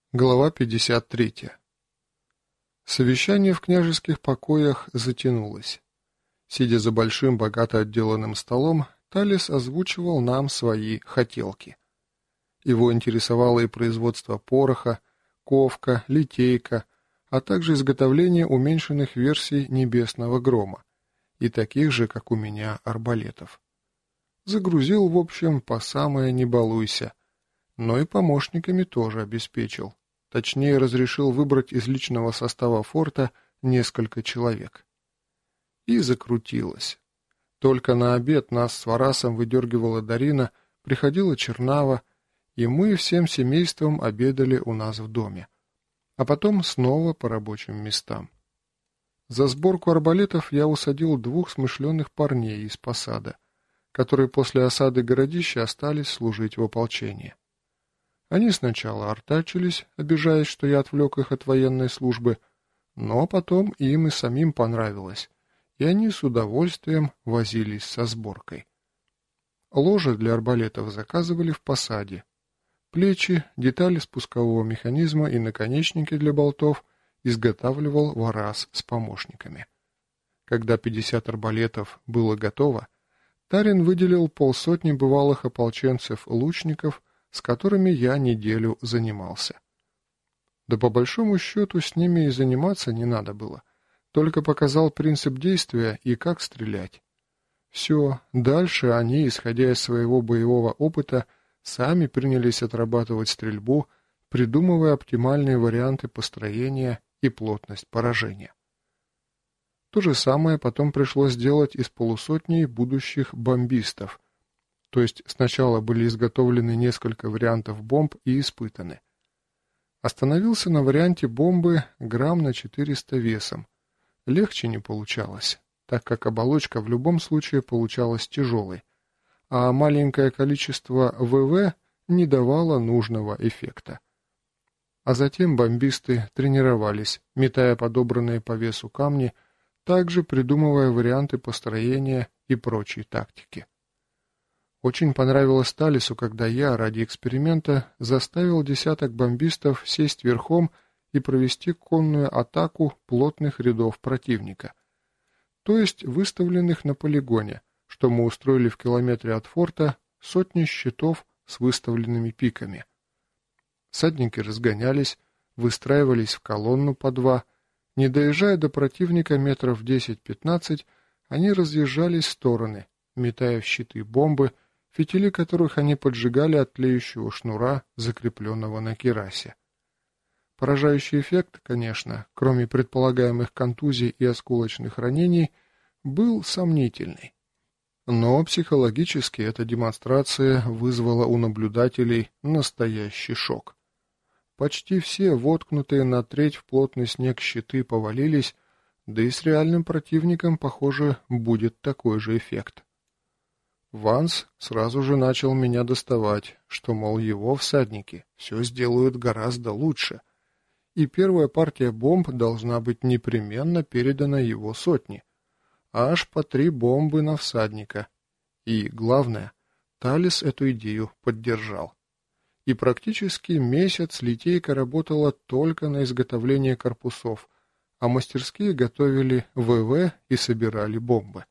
Глава 53. Совещание в княжеских покоях затянулось. Сидя за большим, богато отделанным столом, Талис озвучивал нам свои хотелки. Его интересовало и производство пороха, ковка, литейка, а также изготовление уменьшенных версий небесного грома и таких же, как у меня, арбалетов. Загрузил, в общем, по самое не балуйся, но и помощниками тоже обеспечил. Точнее, разрешил выбрать из личного состава форта несколько человек. И закрутилось. Только на обед нас с Варасом выдергивала Дарина, приходила Чернава, и мы всем семейством обедали у нас в доме. А потом снова по рабочим местам. За сборку арбалетов я усадил двух смышленых парней из посада, которые после осады городища остались служить в ополчении. Они сначала артачились, обижаясь, что я отвлек их от военной службы, но потом им и самим понравилось, и они с удовольствием возились со сборкой. Ложи для арбалетов заказывали в посаде. Плечи, детали спускового механизма и наконечники для болтов изготавливал Варас с помощниками. Когда 50 арбалетов было готово, Тарин выделил 50 бывалых ополченцев-лучников, с которыми я неделю занимался. Да по большому счету с ними и заниматься не надо было, только показал принцип действия и как стрелять. Все, дальше они, исходя из своего боевого опыта, сами принялись отрабатывать стрельбу, придумывая оптимальные варианты построения и плотность поражения. То же самое потом пришлось сделать и с 50 будущих бомбистов. То есть сначала были изготовлены несколько вариантов бомб и испытаны. Остановился на варианте бомбы грамм на 400 весом. Легче не получалось, так как оболочка в любом случае получалась тяжелой, а маленькое количество ВВ не давало нужного эффекта. А затем бомбисты тренировались, метая подобранные по весу камни, также придумывая варианты построения и прочей тактики. Очень понравилось Талису, когда я ради эксперимента заставил десяток бомбистов сесть верхом и провести конную атаку плотных рядов противника, то есть выставленных на полигоне, что мы устроили в километре от форта сотни щитов с выставленными пиками. Всадники разгонялись, выстраивались в колонну по два, не доезжая до противника метров 10-15, они разъезжались в стороны, метая в щиты бомбы, фитили которых они поджигали от тлеющего шнура, закрепленного на кирасе. Поражающий эффект, конечно, кроме предполагаемых контузий и осколочных ранений, был сомнительный. Но психологически эта демонстрация вызвала у наблюдателей настоящий шок. Почти все воткнутые на треть в плотный снег щиты повалились, да и с реальным противником, похоже, будет такой же эффект. Ванс сразу же начал меня доставать, что, мол, его всадники все сделают гораздо лучше, и первая партия бомб должна быть непременно передана его сотне, аж по 3 бомбы на всадника. И, главное, Талис эту идею поддержал. И практически месяц литейка работала только на изготовление корпусов, а мастерские готовили ВВ и собирали бомбы.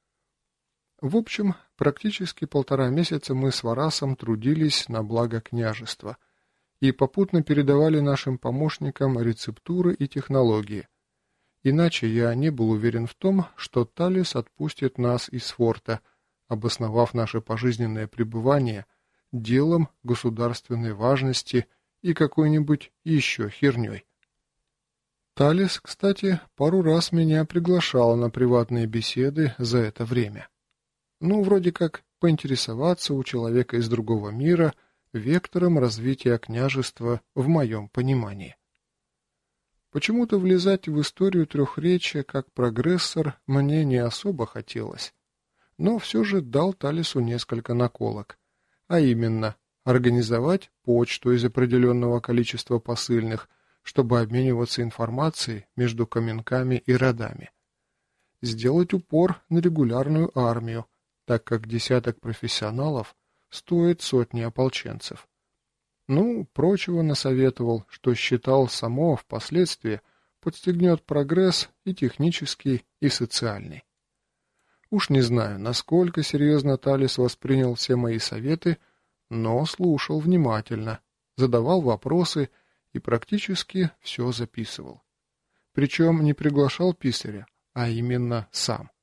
В общем, практически 1,5 месяца мы с Варасом трудились на благо княжества и попутно передавали нашим помощникам рецептуры и технологии. Иначе я не был уверен в том, что Талис отпустит нас из форта, обосновав наше пожизненное пребывание делом государственной важности и какой-нибудь еще херней. Талис, кстати, пару раз меня приглашал на приватные беседы за это время. Ну, вроде как поинтересоваться у человека из другого мира вектором развития княжества в моем понимании. Почему-то влезать в историю трехречия как прогрессор мне не особо хотелось, но все же дал Талису несколько наколок, а именно организовать почту из определенного количества посыльных, чтобы обмениваться информацией между каменками и родами, сделать упор на регулярную армию, так как десяток профессионалов стоит сотни ополченцев. Ну, прочего насоветовал, что считал само впоследствии подстегнет прогресс и технический, и социальный. Уж не знаю, насколько серьезно Талис воспринял все мои советы, но слушал внимательно, задавал вопросы и практически все записывал. Причем не приглашал писаря, а именно сам.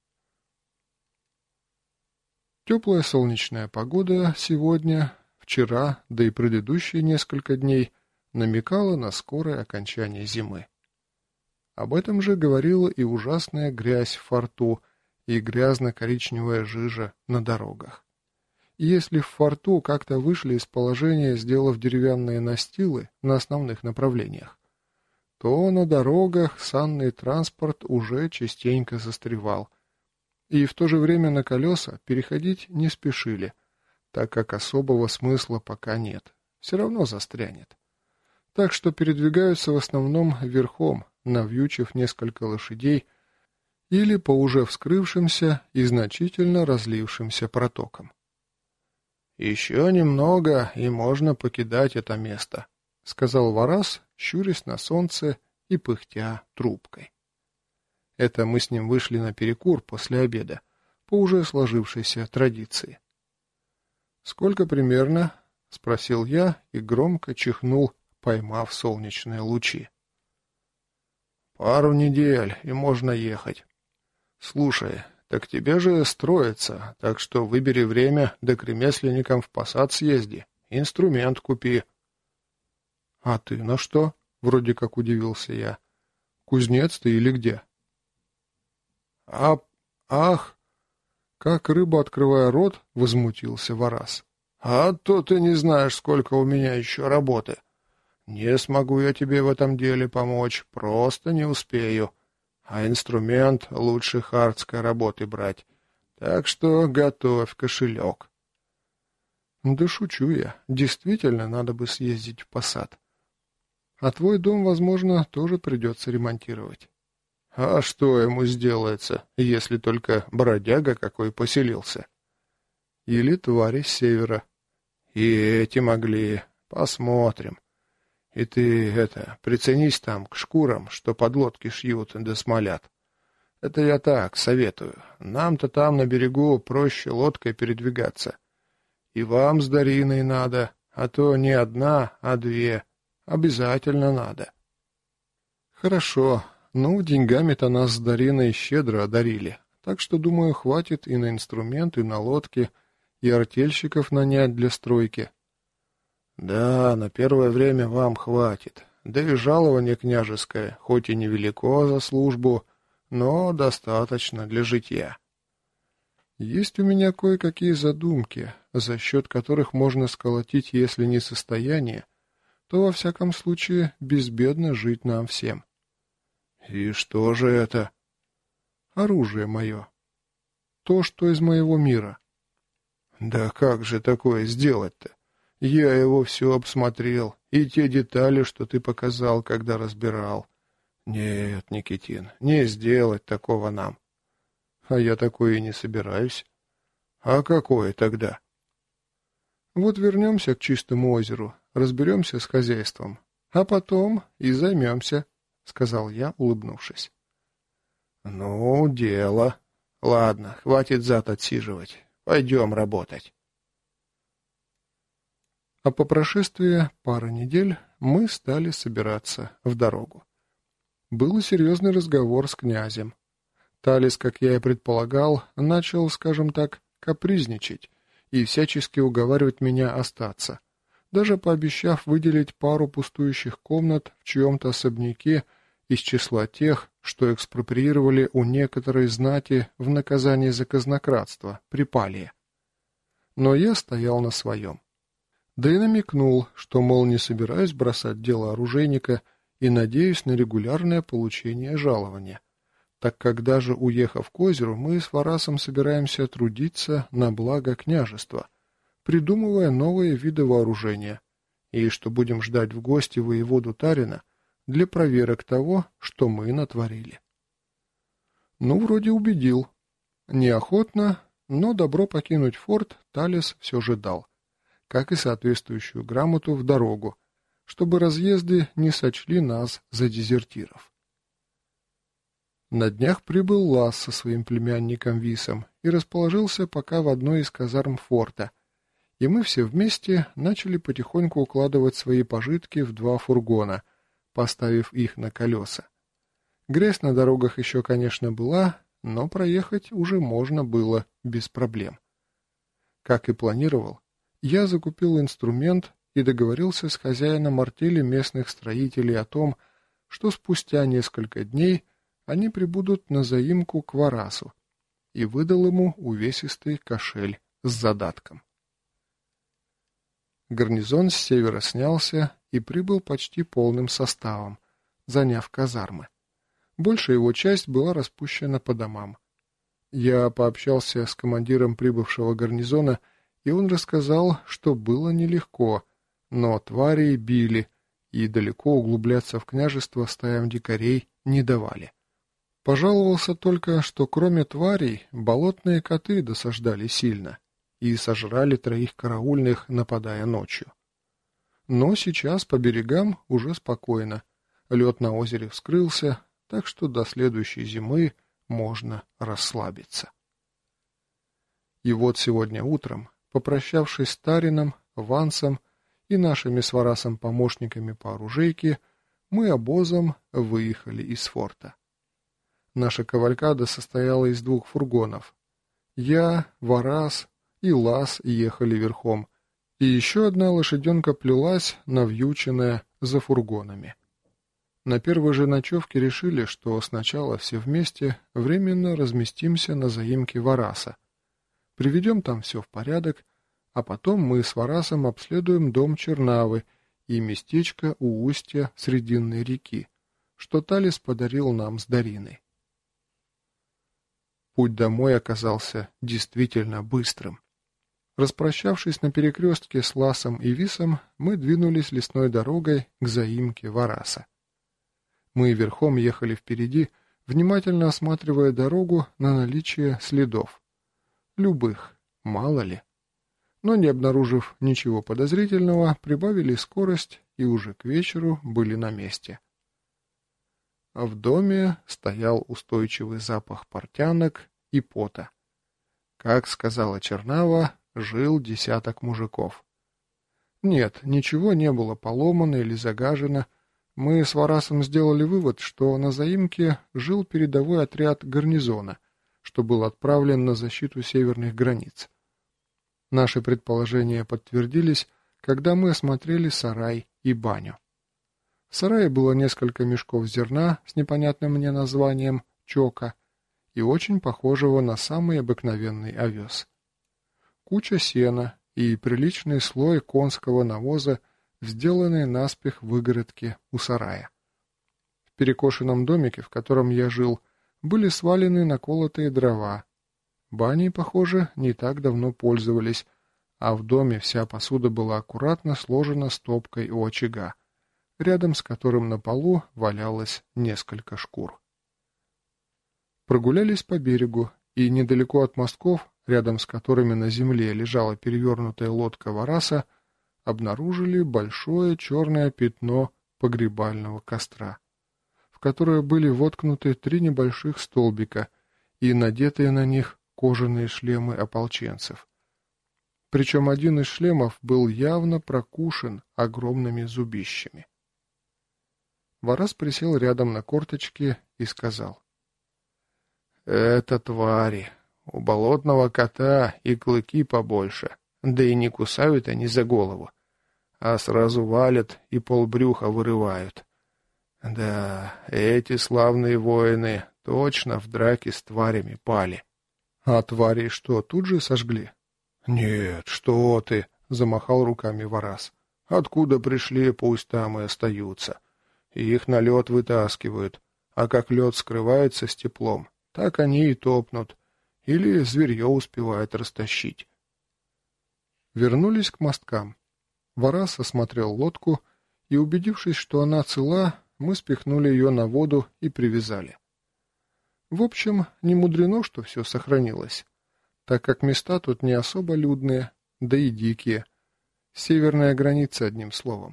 Теплая солнечная погода сегодня, вчера, да и предыдущие несколько дней намекала на скорое окончание зимы. Об этом же говорила и ужасная грязь в форту, и грязно-коричневая жижа на дорогах. И если в форту как-то вышли из положения, сделав деревянные настилы на основных направлениях, то на дорогах санный транспорт уже частенько застревал, и в то же время на колеса переходить не спешили, так как особого смысла пока нет, все равно застрянет. Так что передвигаются в основном верхом, навьючив несколько лошадей, или по уже вскрывшимся и значительно разлившимся протокам. «Еще немного, и можно покидать это место», — сказал Варас, щурясь на солнце и пыхтя трубкой. Это мы с ним вышли на перекур после обеда, по уже сложившейся традиции. «Сколько примерно?» — спросил я и громко чихнул, поймав солнечные лучи. «Пару недель, и можно ехать. Слушай, так тебе же строится, так что выбери время, да к ремесленникам в посад съезди, инструмент купи». «А ты на что?» — вроде как удивился я. «Кузнец ты или где?» «Ах!» — как рыба, открывая рот, возмутился Варас. «А то ты не знаешь, сколько у меня еще работы. Не смогу я тебе в этом деле помочь, просто не успею. А инструмент лучше хардской работы брать. Так что готовь кошелек». «Да шучу я. Действительно, надо бы съездить в посад. А твой дом, возможно, тоже придется ремонтировать». «А что ему сделается, если только бродяга какой поселился?» «Или твари с севера». «И эти могли. Посмотрим. И ты, приценись там к шкурам, что подлодки шьют да смолят. Это я так, советую. Нам-то там на берегу проще лодкой передвигаться. И вам с Дариной надо, а то не одна, а две. Обязательно надо». «Хорошо. Ну, деньгами-то нас с Дариной щедро одарили, так что, думаю, хватит и на инструмент, и на лодки, и артельщиков нанять для стройки». «Да, на первое время вам хватит. Да и жалование княжеское, хоть и невелико за службу, но достаточно для житья». «Есть у меня кое-какие задумки, за счет которых можно сколотить, если не состояние, то, во всяком случае, безбедно жить нам всем». «И что же это?» «Оружие мое. То, что из моего мира». «Да как же такое сделать-то? Я его все обсмотрел, и те детали, что ты показал, когда разбирал. Нет, Никитин, не сделать такого нам». «А я такое и не собираюсь». «А какое тогда?» «Вот вернемся к Чистому озеру, разберемся с хозяйством, а потом и займемся», — сказал я, улыбнувшись. «Ну, дело. Ладно, хватит зад отсиживать. Пойдем работать». А по прошествии пары недель мы стали собираться в дорогу. Был серьезный разговор с князем. Талис, как я и предполагал, начал, скажем так, капризничать и всячески уговаривать меня остаться, даже пообещав выделить пару пустующих комнат в чьем-то особняке из числа тех, что экспроприировали у некоторой знати в наказании за казнократство при Палии. Но я стоял на своем. Да и намекнул, что, мол, не собираюсь бросать дело оружейника и надеюсь на регулярное получение жалования, так как даже уехав к озеру, мы с Варасом собираемся трудиться на благо княжества, придумывая новые виды вооружения, и что будем ждать в гости воеводу Тарина для проверок того, что мы натворили. Ну, вроде убедил. Неохотно, но добро покинуть форт Талис все же дал. как и соответствующую грамоту в дорогу, чтобы разъезды не сочли нас за дезертиров. На днях прибыл Лас со своим племянником Висом и расположился пока в одной из казарм форта, и мы все вместе начали потихоньку укладывать свои пожитки в 2 фургона, поставив их на колеса. Грязь на дорогах еще, конечно, была, но проехать уже можно было без проблем. Как и планировал, я закупил инструмент и договорился с хозяином артели местных строителей о том, что спустя несколько дней они прибудут на заимку к Варасу, и выдал ему увесистый кошель с задатком. Гарнизон с севера снялся и прибыл почти полным составом, заняв казармы. Большая его часть была распущена по домам. Я пообщался с командиром прибывшего гарнизона, и он рассказал, что было нелегко, но тварей били, и далеко углубляться в княжество стаям дикарей не давали. Пожаловался только, что кроме тварей болотные коты досаждали сильно и сожрали 3 караульных, нападая ночью. Но сейчас по берегам уже спокойно. Лед на озере вскрылся, так что до следующей зимы можно расслабиться. И вот сегодня утром, попрощавшись с Тарином, Вансом и нашими с Варасом помощниками по оружейке, мы обозом выехали из форта. Наша кавалькада состояла из 2 фургонов. Я, Варас и Лас ехали верхом, и еще одна лошаденка плелась, навьюченная за фургонами. На первой же ночевке решили, что сначала все вместе временно разместимся на заимке Вараса. Приведем там все в порядок, а потом мы с Варасом обследуем дом Чернавы и местечко у устья Срединной реки, что Талис подарил нам с Дариной. Путь домой оказался действительно быстрым. Распрощавшись на перекрестке с Ласом и Висом, мы двинулись лесной дорогой к заимке Вараса. Мы верхом ехали впереди, внимательно осматривая дорогу на наличие следов. Любых, мало ли. Но не обнаружив ничего подозрительного, прибавили скорость и уже к вечеру были на месте. А в доме стоял устойчивый запах портянок и пота. Как сказала Чернава, жил 10 мужиков. Нет, ничего не было поломано или загажено. Мы с Варасом сделали вывод, что на заимке жил передовой отряд гарнизона, что был отправлен на защиту северных границ. Наши предположения подтвердились, когда мы осмотрели сарай и баню. В сарае было несколько мешков зерна с непонятным мне названием «чока» и очень похожего на самый обыкновенный овес. Куча сена и приличный слой конского навоза, сделанный наспех выгородки у сарая. В перекошенном домике, в котором я жил, были свалены наколотые дрова. Баней, похоже, не так давно пользовались, а в доме вся посуда была аккуратно сложена стопкой у очага, рядом с которым на полу валялось несколько шкур. Прогулялись по берегу, и недалеко от мостков, рядом с которыми на земле лежала перевернутая лодка Вараса, обнаружили большое черное пятно погребального костра, в которое были воткнуты 3 небольших столбика и надетые на них кожаные шлемы ополченцев. Причем один из шлемов был явно прокушен огромными зубищами. Варас присел рядом на корточки и сказал: «Это твари. У болотного кота и клыки побольше, да и не кусают они за голову, а сразу валят и полбрюха вырывают. Да, эти славные воины точно в драке с тварями пали». «А твари что, тут же сожгли?» «Нет, что ты!» — замахал руками Варас. «Откуда пришли, пусть там и остаются. Их на лед вытаскивают, а как лед скрывается с теплом, так они и топнут, или зверье успевает растащить». Вернулись к мосткам. Варас осмотрел лодку, и, убедившись, что она цела, мы спихнули ее на воду и привязали. В общем, не мудрено, что все сохранилось, так как места тут не особо людные, да и дикие. Северная граница, одним словом.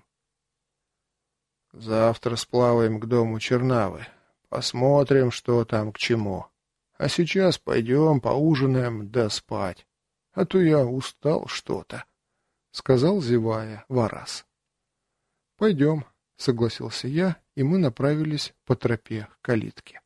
Завтра сплаваем к дому Чернавы. Посмотрим, что там к чему. А сейчас пойдем поужинаем да спать. А то я устал что-то, — сказал, зевая, Варас. — Пойдем, — согласился я, и мы направились по тропе к калитке.